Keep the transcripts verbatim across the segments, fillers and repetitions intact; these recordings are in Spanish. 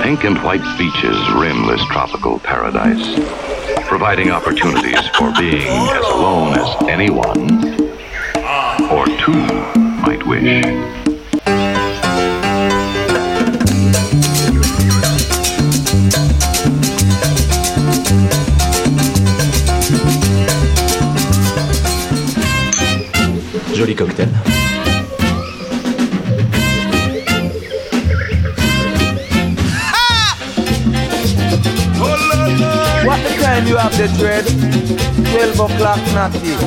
Pink and white beaches rim this tropical paradise, providing opportunities for being as alone as anyone or two might wish. Joli cocktail. What the time you have the dread? twelve o'clock natty.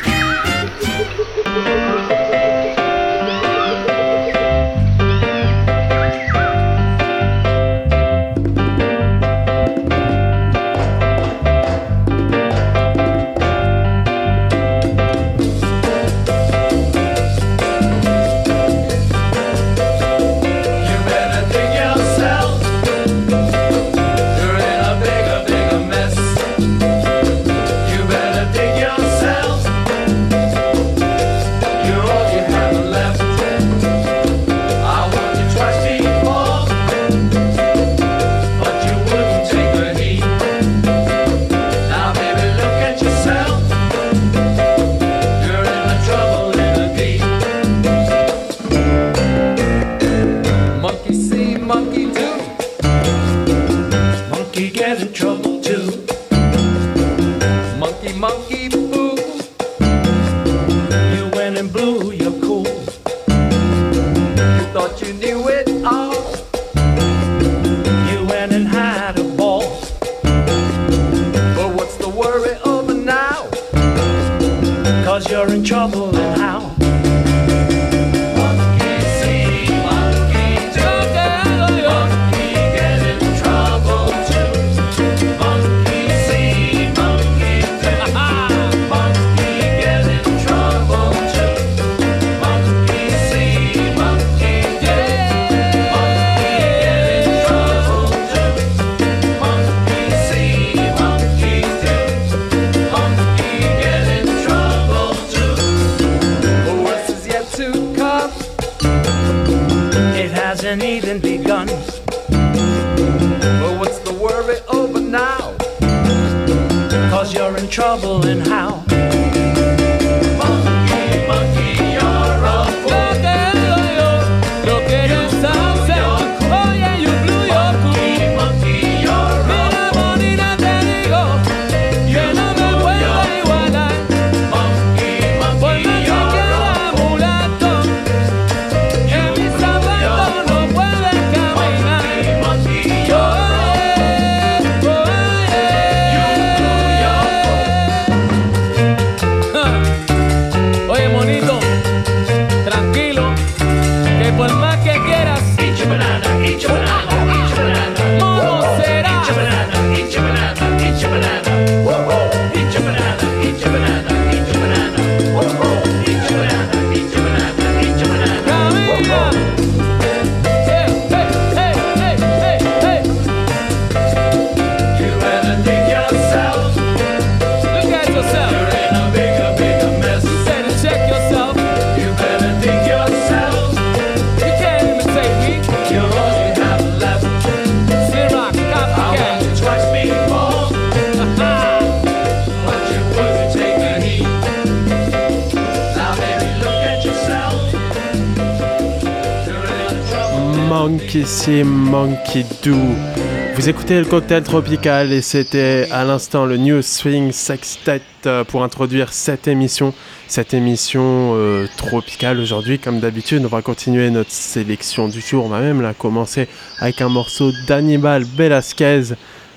Monkey See, Monkey Do. Vous écoutez le cocktail tropical et c'était à l'instant le New Swing Sextet pour introduire cette émission. Cette émission euh, tropicale aujourd'hui, comme d'habitude, on va continuer notre sélection du jour. On va même la commencer avec un morceau d'Hannibal Velasquez,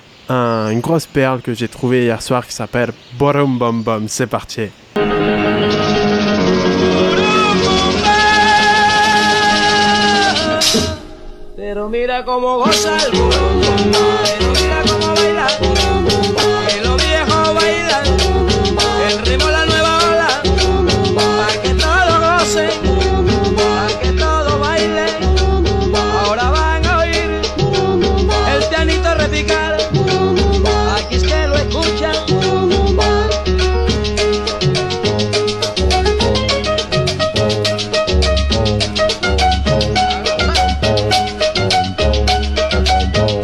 un, une grosse perle que j'ai trouvée hier soir qui s'appelle Borum Bom Bom. C'est parti. Pero mira cómo goza el burro, pero mira cómo baila, que los viejos bailan, el ritmo la nueva ola, pa' que todos gocen, pa' que todos bailen. Ahora van a oír el pianito repicar, aquí es que lo escuchan. Bom,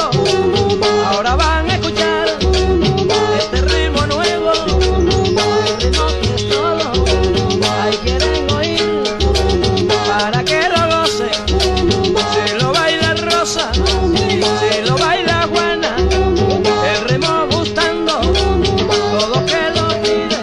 Ahora van a escuchar este ritmo nuevo, el ritmo que todos ahí quieren oír, para que lo gocen. Se lo baila Rosa, se lo baila Juana, el ritmo gustando, todos que lo piden.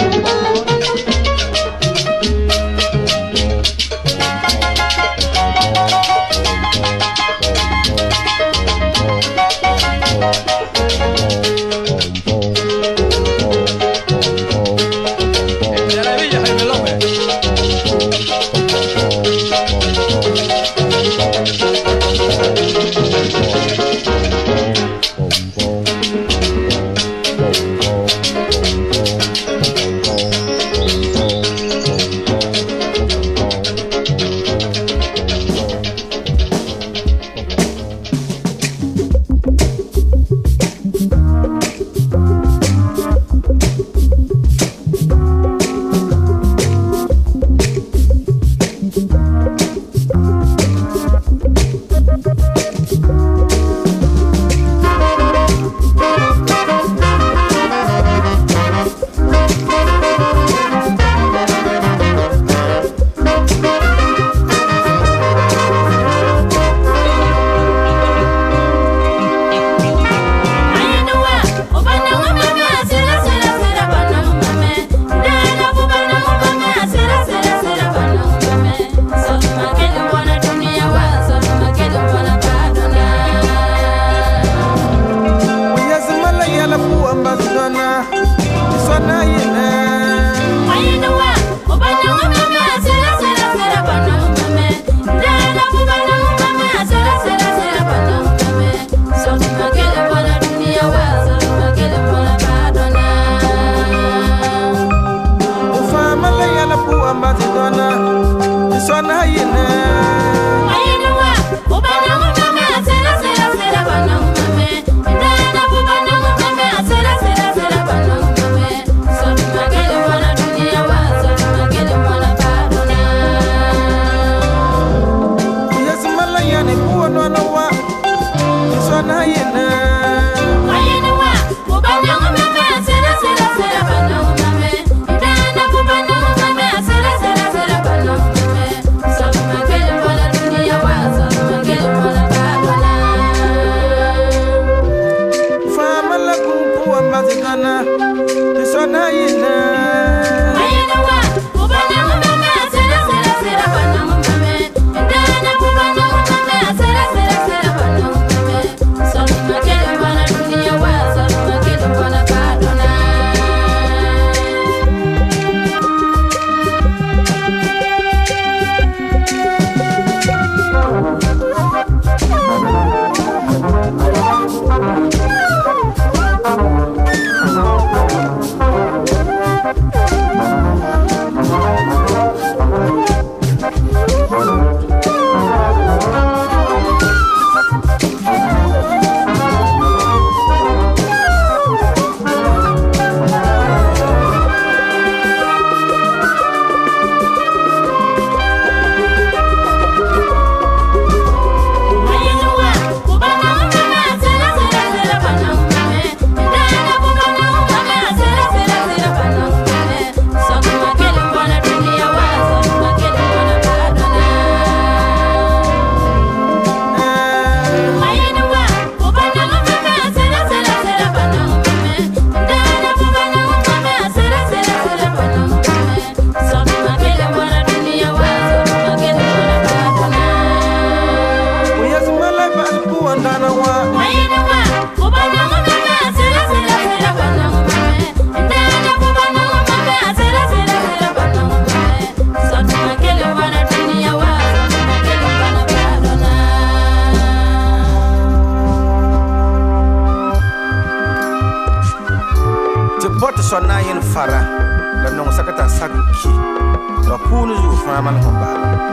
fara la non sakata sakki la punu ju famal homba.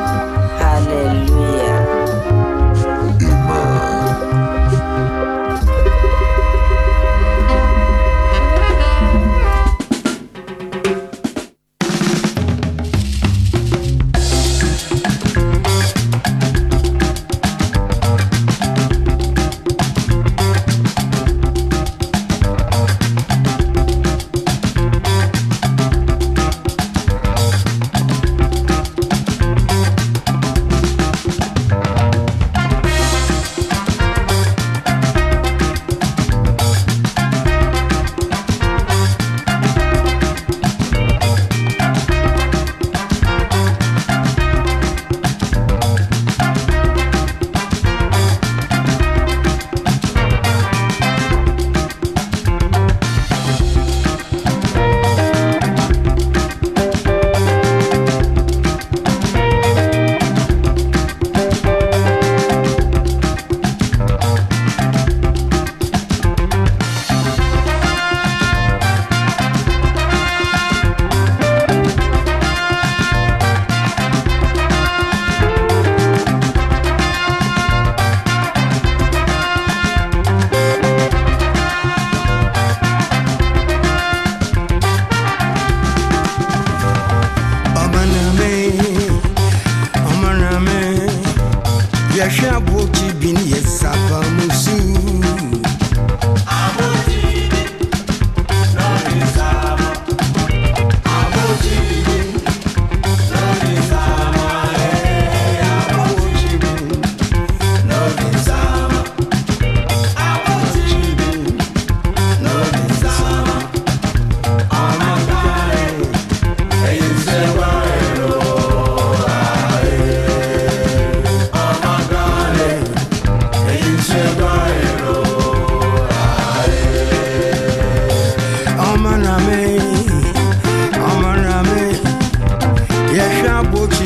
Hallelujah.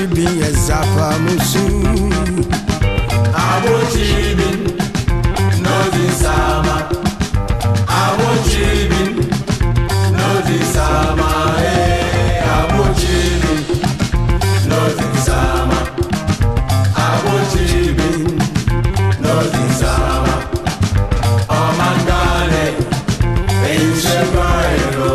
chibin ya zapa musu. Abo chibin no di sama. Abo chibin no di sama. Eh, abo chibin no di sama. Abo chibin no di sama. Oh mangane, inche bailo.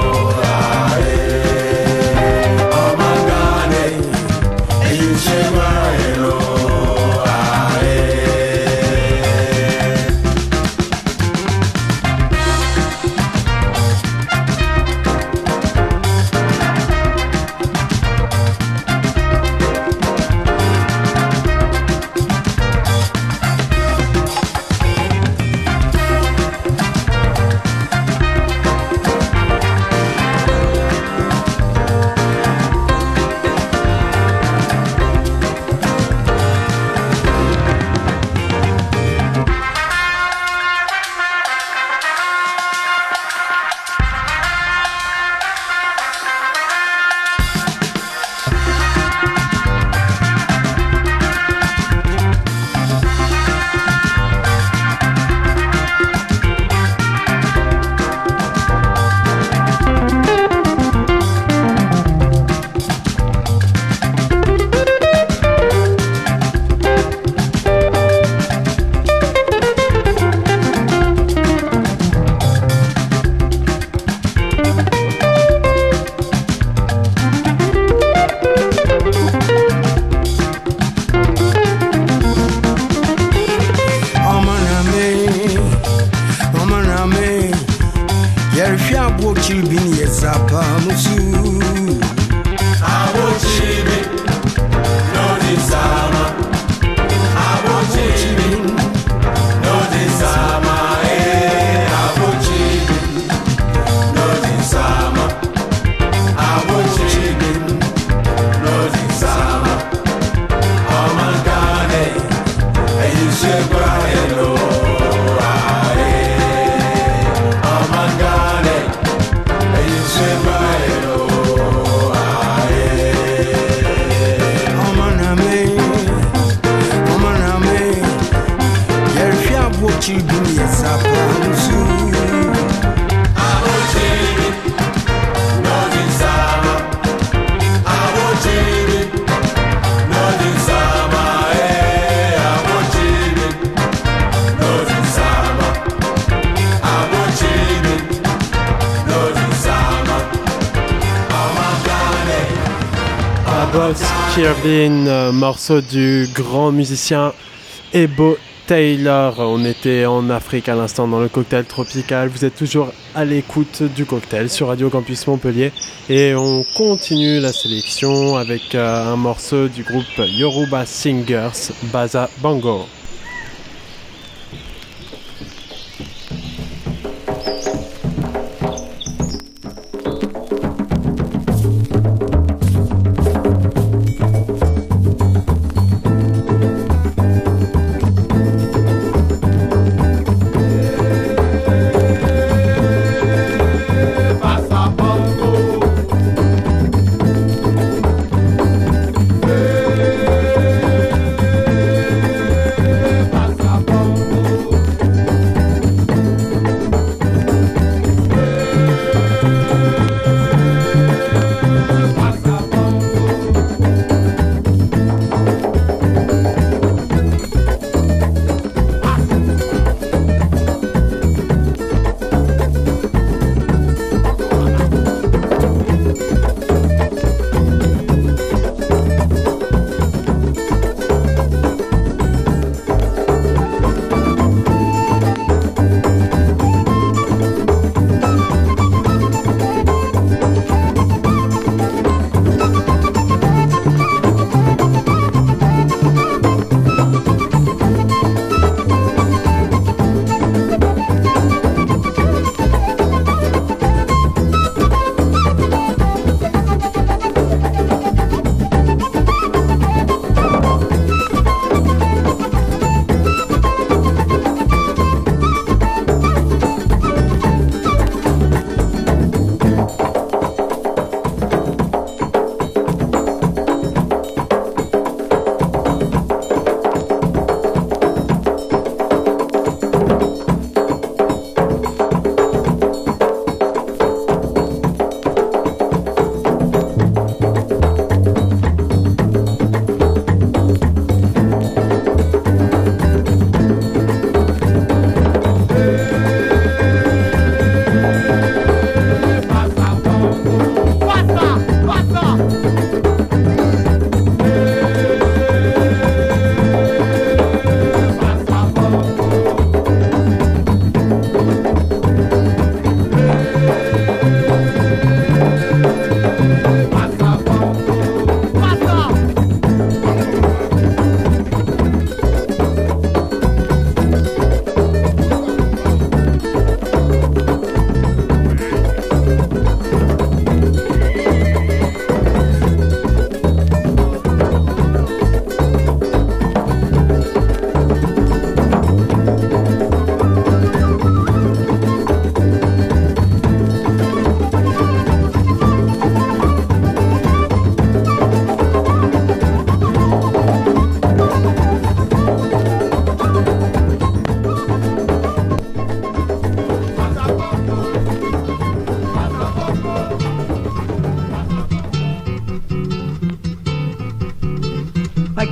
Kirvin, euh, morceau du grand musicien Ebo Taylor. On était en Afrique à l'instant dans le cocktail tropical. Vous êtes toujours à l'écoute du cocktail sur Radio Campus Montpellier. Et on continue la sélection avec euh, un morceau du groupe Yoruba Singers, Baza Bango.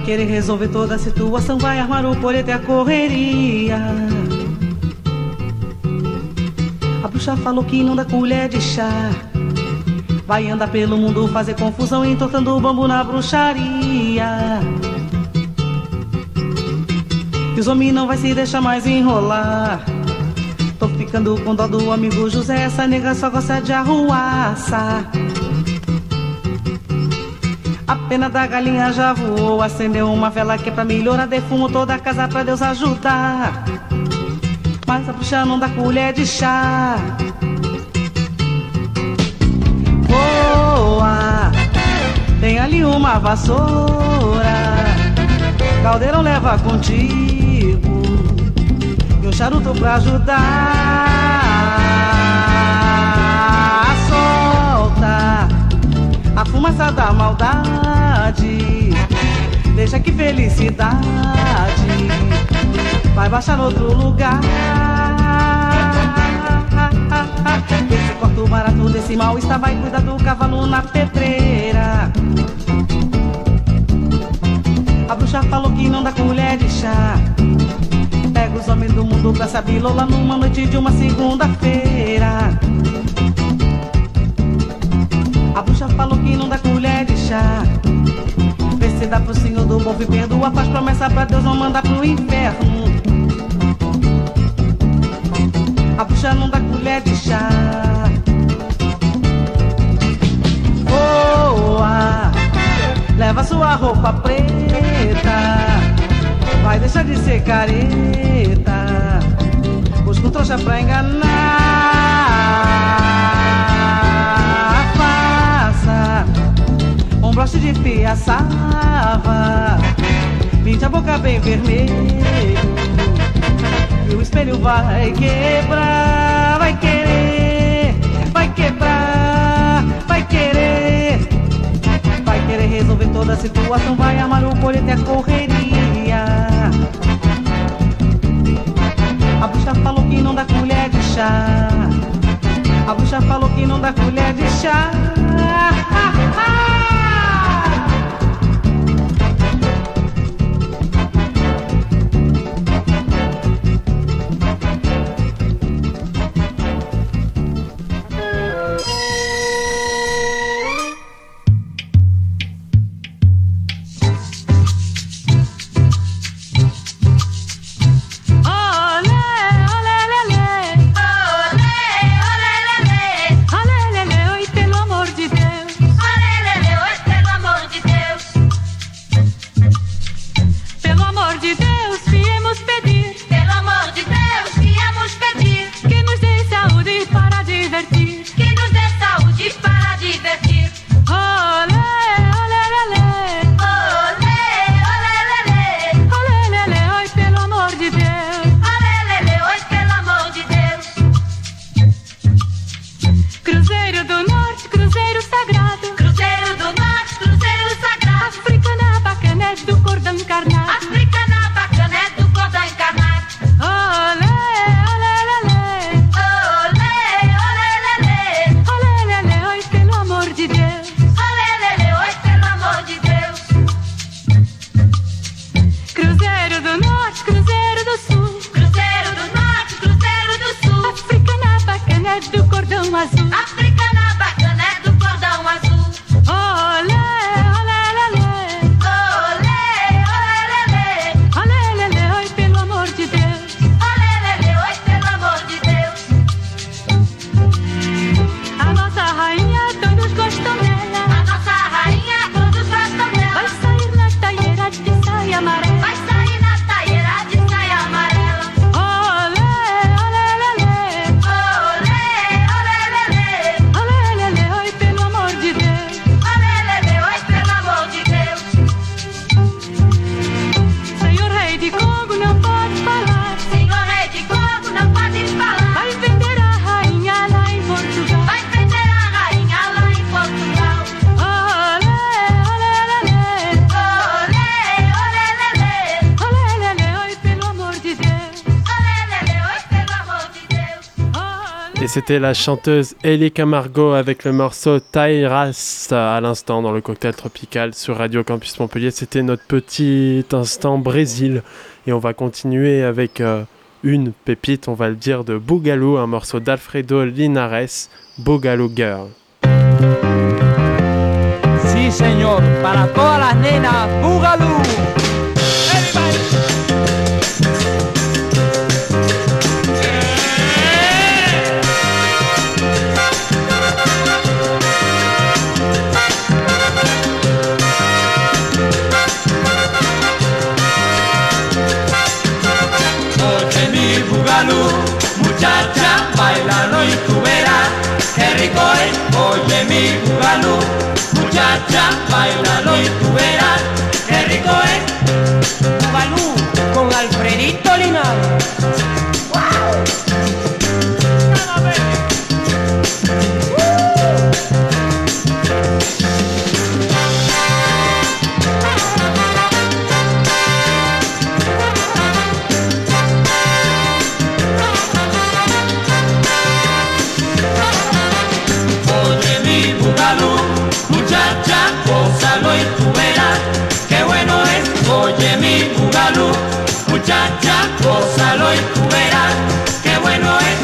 querer resolver toda a situação, vai armar o colete e a correria. A bruxa falou que não dá colher de chá, vai andar pelo mundo fazer confusão, entortando o bambu na bruxaria. E os homens não vai se deixar mais enrolar. Tô ficando com dó do amigo José, essa nega só gosta de arruaça. A pena da galinha já voou, acendeu uma vela que é pra melhorar, defumou toda a casa pra Deus ajudar. Mas a bruxa não dá colher de chá. Voa, tem ali uma vassoura, caldeirão leva contigo e um charuto pra ajudar. Solta a fumaça da maldade, deixa que felicidade vai baixar no outro lugar. Esse corto barato desse mal está, vai cuidar do cavalo na pedreira. A bruxa falou que não dá colher de chá, pega os homens do mundo pra se bilola numa noite de uma segunda-feira. A bruxa falou que não dá colher de chá, vê se dá pro senhor do bom e perdoa, faz promessa pra Deus não mandar pro inferno. A bruxa não dá colher de chá. Voa, leva sua roupa preta, vai deixar de ser careta, busca um trouxa pra enganar. Faça um broche de piaçava, pinte a boca bem vermelho, e o espelho vai quebrar, vai querer, vai quebrar, vai querer, vai querer resolver toda a situação, vai armar o colete e a correria. A bruxa falou que não dá colher de chá, a bruxa falou que não dá colher de chá. Et c'était la chanteuse Ellie Camargo avec le morceau Tairas à l'instant dans le cocktail tropical sur Radio Campus Montpellier. C'était notre petit instant Brésil. Et on va continuer avec euh, une pépite, on va le dire, de Boogaloo, un morceau d'Alfredo Linares, Boogaloo Girl. Sí, señor, para todas las nenas, Boogaloo. Everybody. Oye mi Boogaloo, muchacha, bailalo y tú verás qué rico es. Oye mi Boogaloo, muchacha, bailalo y tú verás qué rico es. Boogaloo con Alfredito Linares. ¡Wow! Oye mi Boogaloo, muchacha, gózalo y tú verás qué bueno es. Oye mi Boogaloo, muchacha, gózalo y tú verás qué bueno es.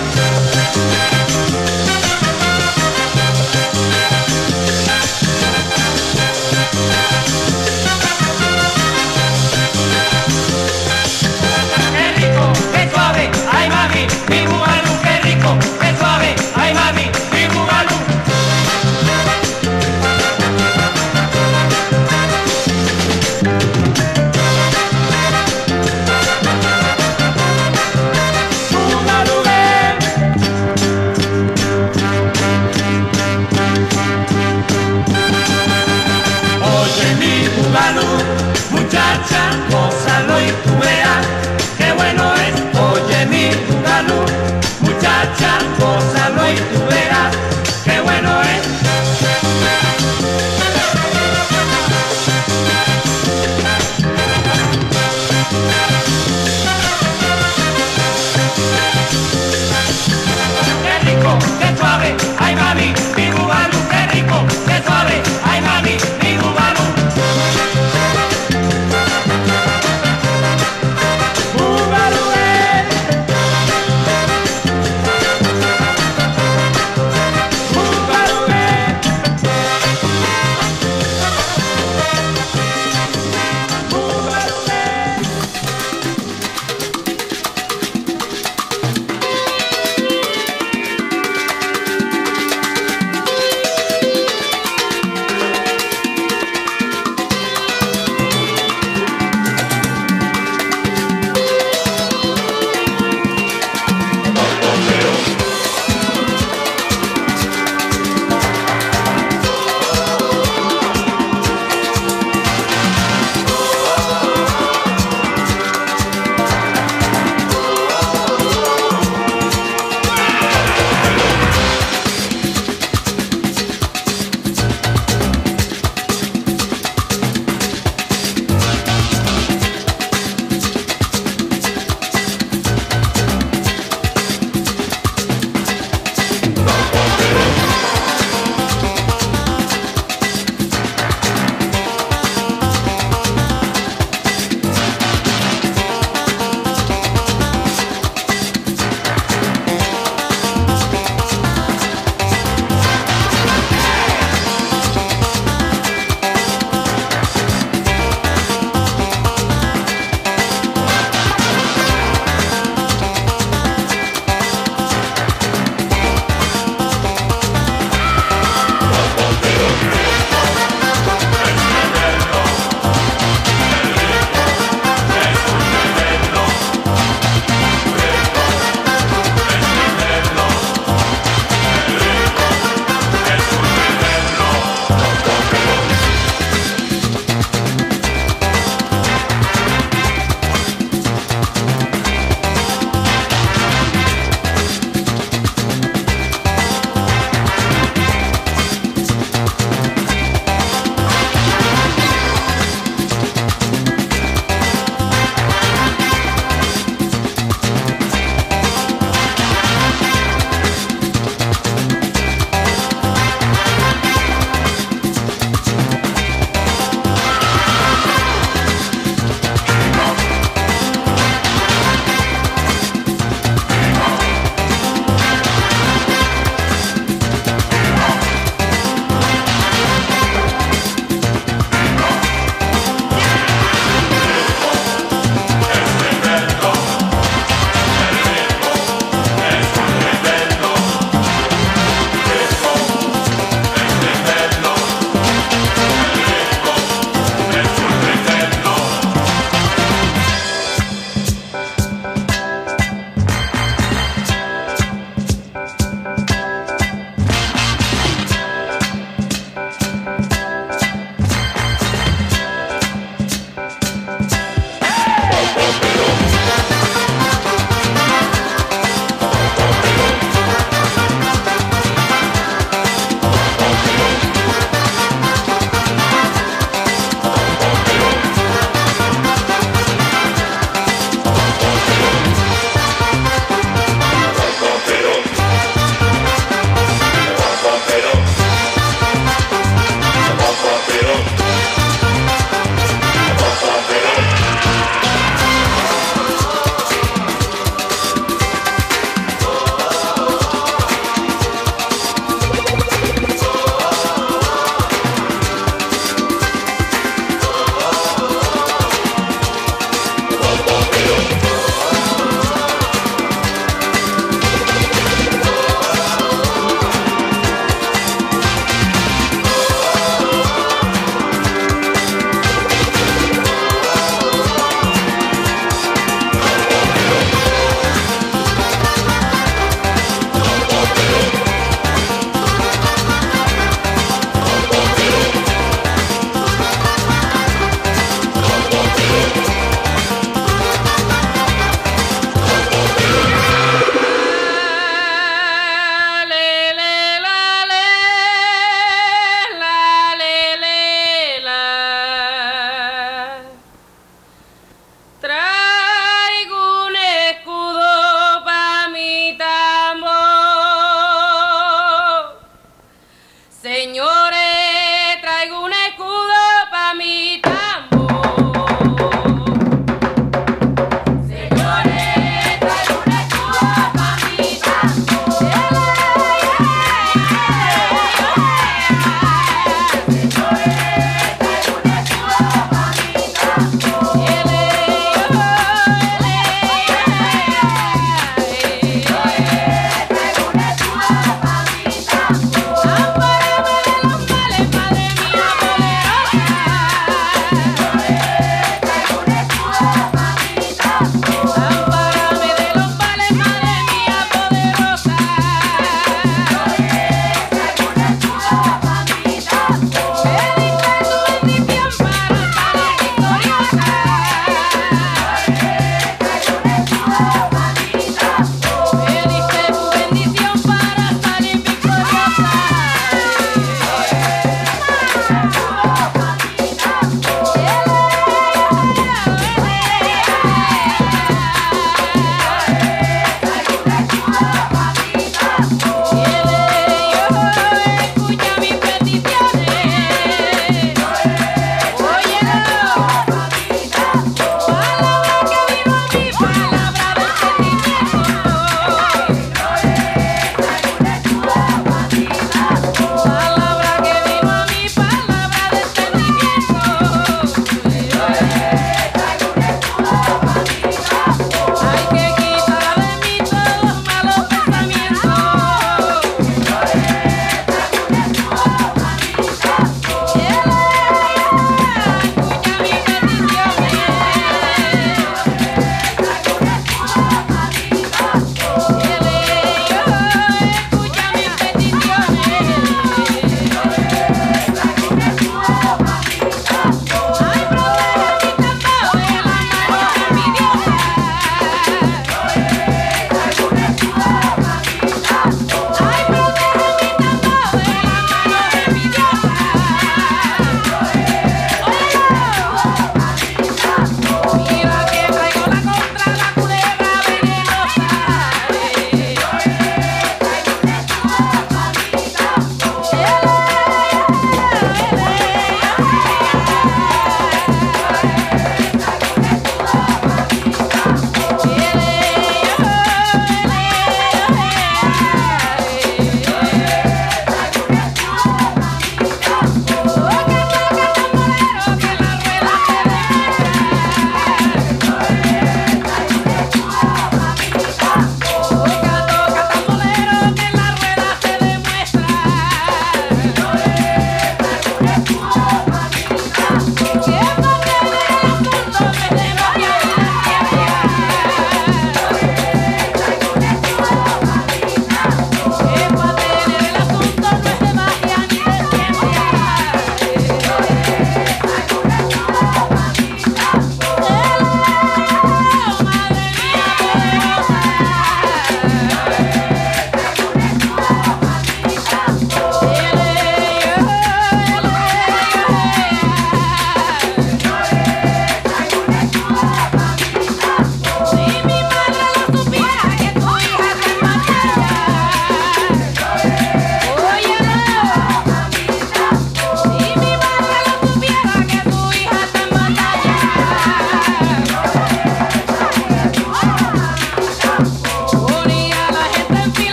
Qué rico, qué suave, ay mami, mi Boogaloo, qué rico, qué suave, ay mami, mi Boogaloo.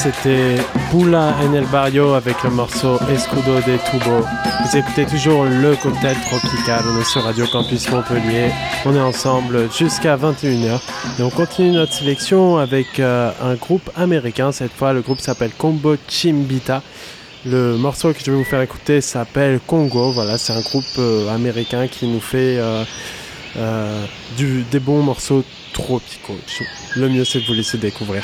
c'était Bula en el Barrio avec le morceau Escudo de Tubo. Vous écoutez toujours le cocktail tropical, on est sur Radio Campus Montpellier, on est ensemble jusqu'à vingt et une heures et on continue notre sélection avec euh, un groupe américain, cette fois le groupe s'appelle Combo Chimbita. Le morceau que je vais vous faire écouter s'appelle Congo, voilà, c'est un groupe euh, américain qui nous fait euh, euh, du, des bons morceaux tropicaux. Le mieux c'est de vous laisser découvrir.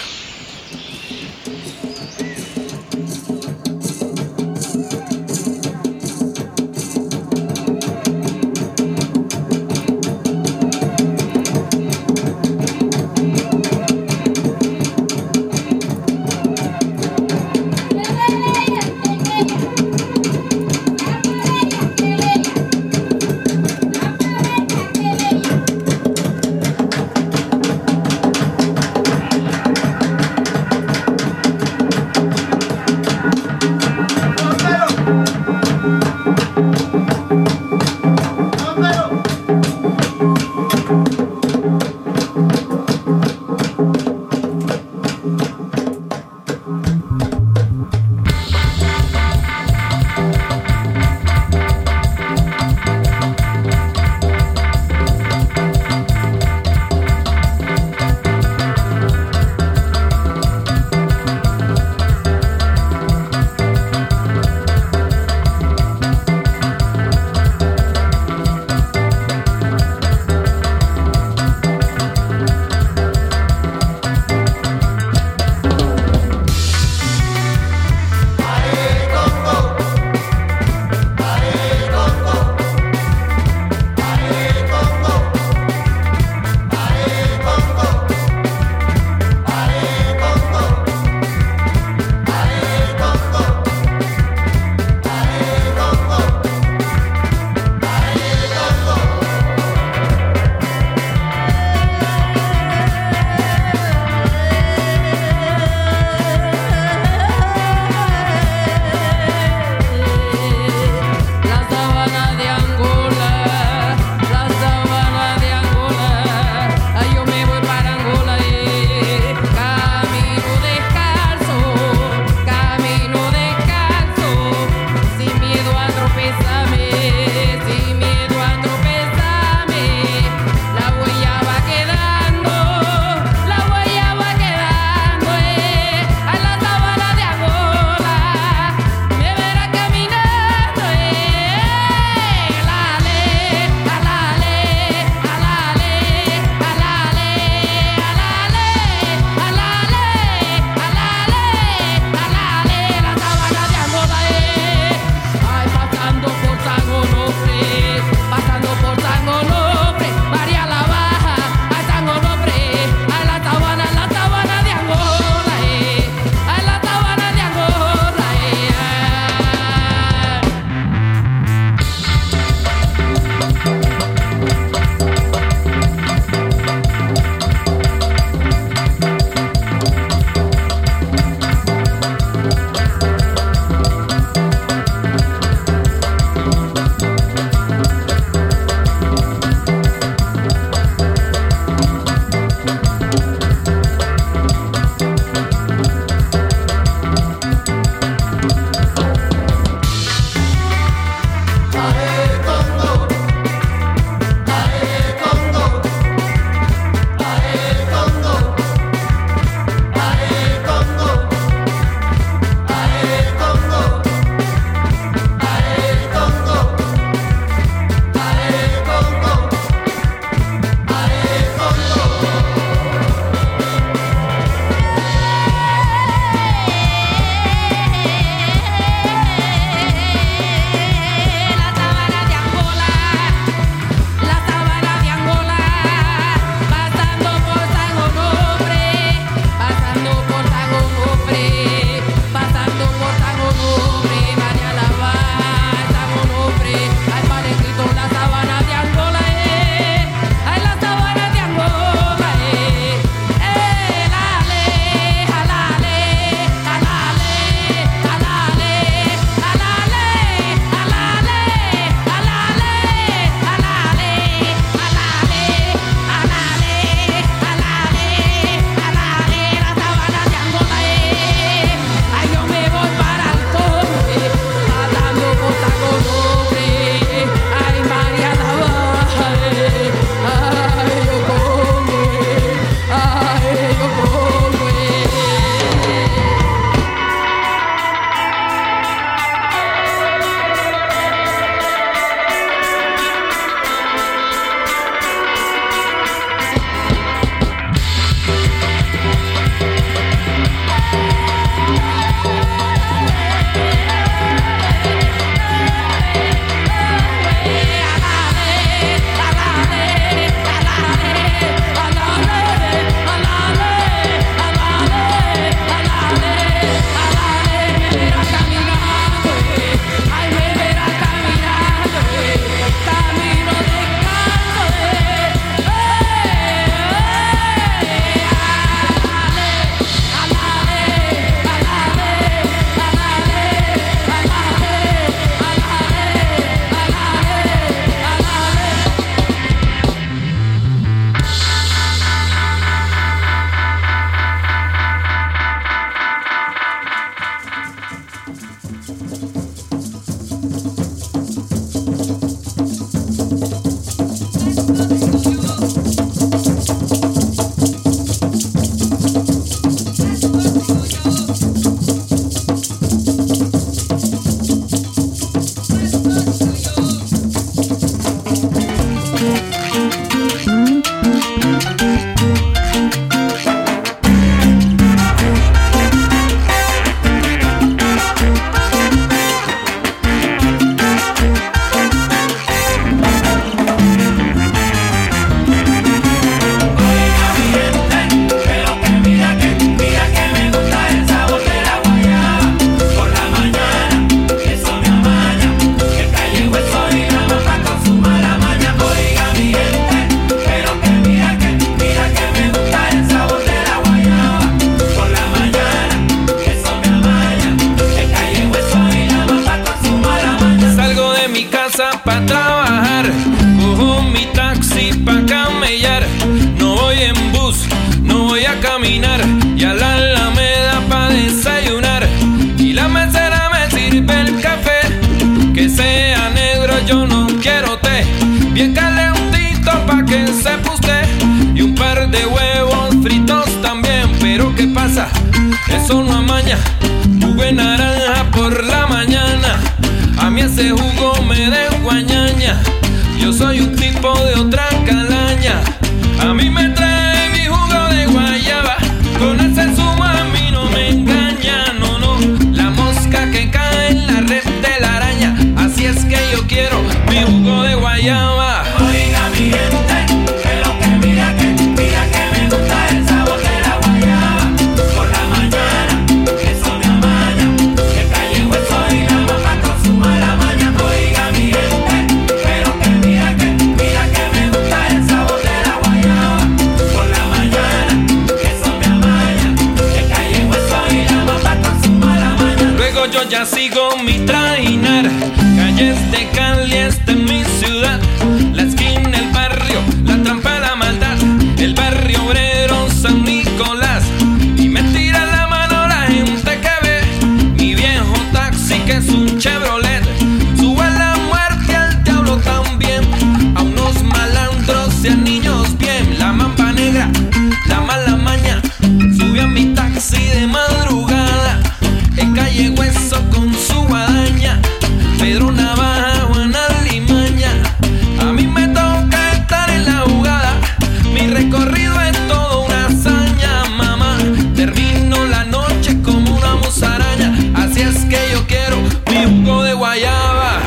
cerveza, eso no amaña. Jugo de naranja por la mañana, a mí ese jugo me desguañaña. Yo soy un tipo de otra calaña. A mí me trae mi jugo de guayaba, con ese zumo a mí no me engaña. No, no, la mosca que cae en la red de la araña. Así es que yo quiero mi jugo de guayaba. Oiga mi gente, que lo que mira que, mira que me gusta el sabor de la guayaba. Por la mañana, eso me amaña, que calle hueso y la mamá consuma la maña. Oiga mi gente, que lo que mira que, mira que me gusta el sabor de la guayaba. Por la mañana, eso me amaña, que calle hueso y la mamá consuma la maña. Luego yo ya sigo mi trainar, calles de Cali, esta es mi ciudad. La esquina, el barrio, la trampa, la maldad, el barrio obrero San Nicolás. Y me tira la mano la gente que ve mi viejo taxi que es un Chevrolet. Sube a la muerte al diablo también, a unos malandros y a niños bien. La mamba negra, la mala maña, sube a mi taxi de madrugada. En calle Hueso con su guadaña, Pedro Navaja, Juana Limaña. A mí me toca estar en la jugada, mi recorrido es toda una hazaña, mamá. Termino la noche como una musaraña, así es que yo quiero mi jugo de guayaba.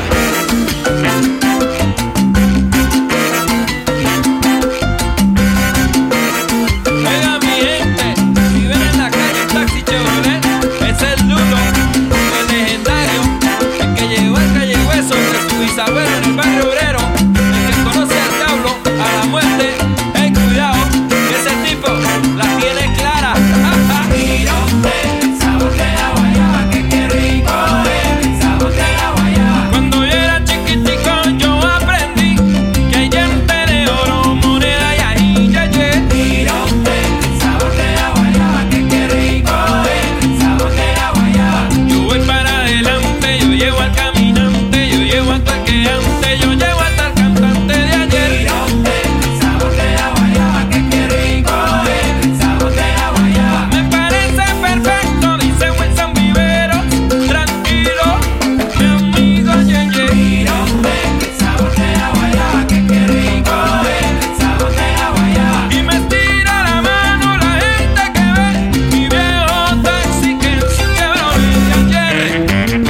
Oiga mi gente, si ven en la calle el taxi Chevrolet, es el Lulo, el legendario, el que llegó al calle Hueso de su bisabuelo en el barrio obrero, el que conoce al diablo, a la muerte. Hey, cuidado, que ese tipo la tiene clara. Mira usted el sabor de la guayaba, que qué rico es el sabor de la guayaba. Cuando yo era chiquitico yo aprendí que hay gente de oro, moneda y ahí ya llegué. Mira usted el sabor de la guayaba, que qué rico es el sabor de la guayaba. Yo voy para adelante, yo llevo al caminante, yo llevo hasta el queante, yo llevo hasta el cantante de ayer. Mira usted el sabor de la guayaba, que qué rico es el sabor de la guayaba. Me parece perfecto, dice Wilson Viveros, tranquilo, mi amigo Yeye. Mira usted el sabor de la guayaba, que qué rico es el sabor de la guayaba. Y me tira la mano la gente que ve mi viejo taxi que en su Chevrolet de ayer.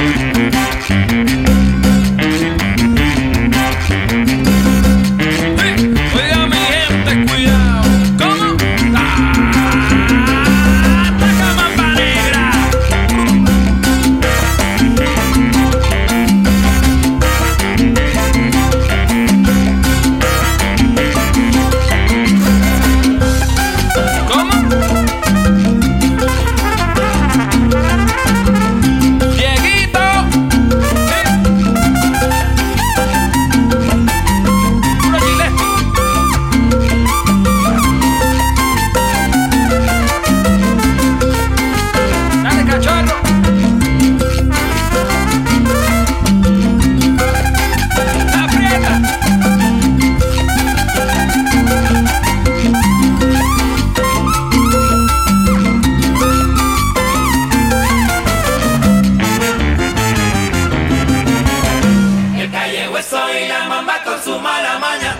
Sí, oiga mi gente, cuidado. ¿Cómo? ¡Ah! ¡Ataca mamba negra! ¿Cómo? Dieguito. Sí. Puro chile. Dale, cachorro. Aprieta. El calle Hueso y la mamba con su mala maña.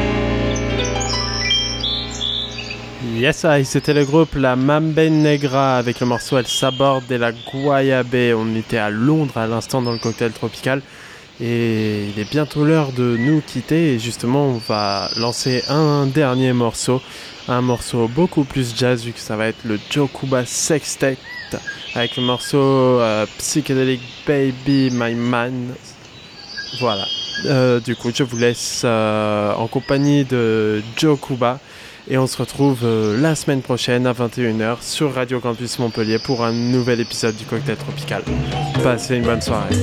Yes, I, c'était le groupe La Mambe Negra avec le morceau El Sabor de la Guayabé. On était à Londres à l'instant dans le cocktail tropical et il est bientôt l'heure de nous quitter et justement on va lancer un dernier morceau, un morceau beaucoup plus jazz vu que ça va être le Joe Cuba Sextet avec le morceau euh, Psychedelic Baby My Man. Voilà, euh, du coup je vous laisse euh, en compagnie de Joe Cuba. Et on se retrouve euh, la semaine prochaine à vingt et une heures sur Radio Campus Montpellier pour un nouvel épisode du Cocktail Tropical. Passez une bonne soirée.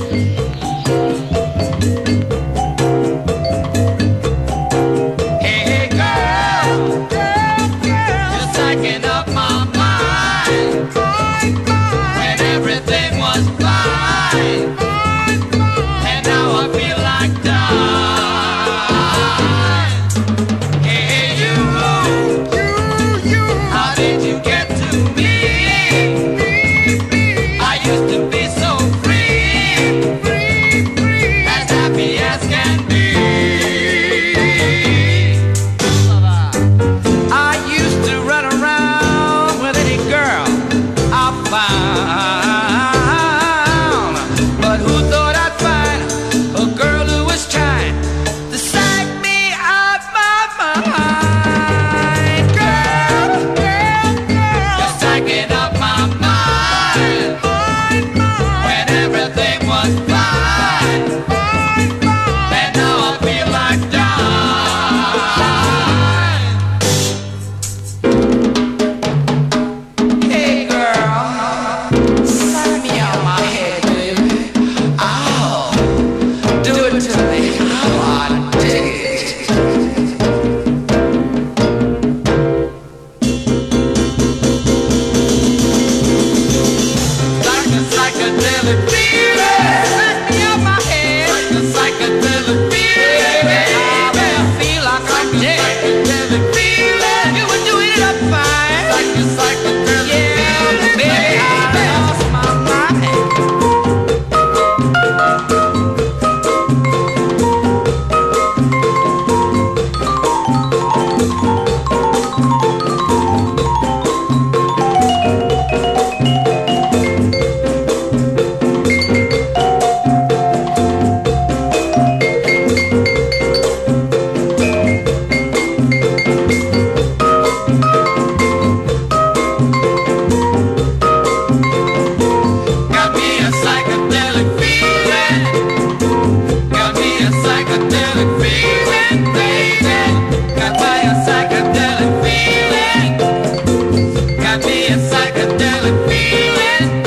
Hey girl, you're taking up my mind. When everything was fine, and now I feel like dying. Hey you, how did you get to me? feel it.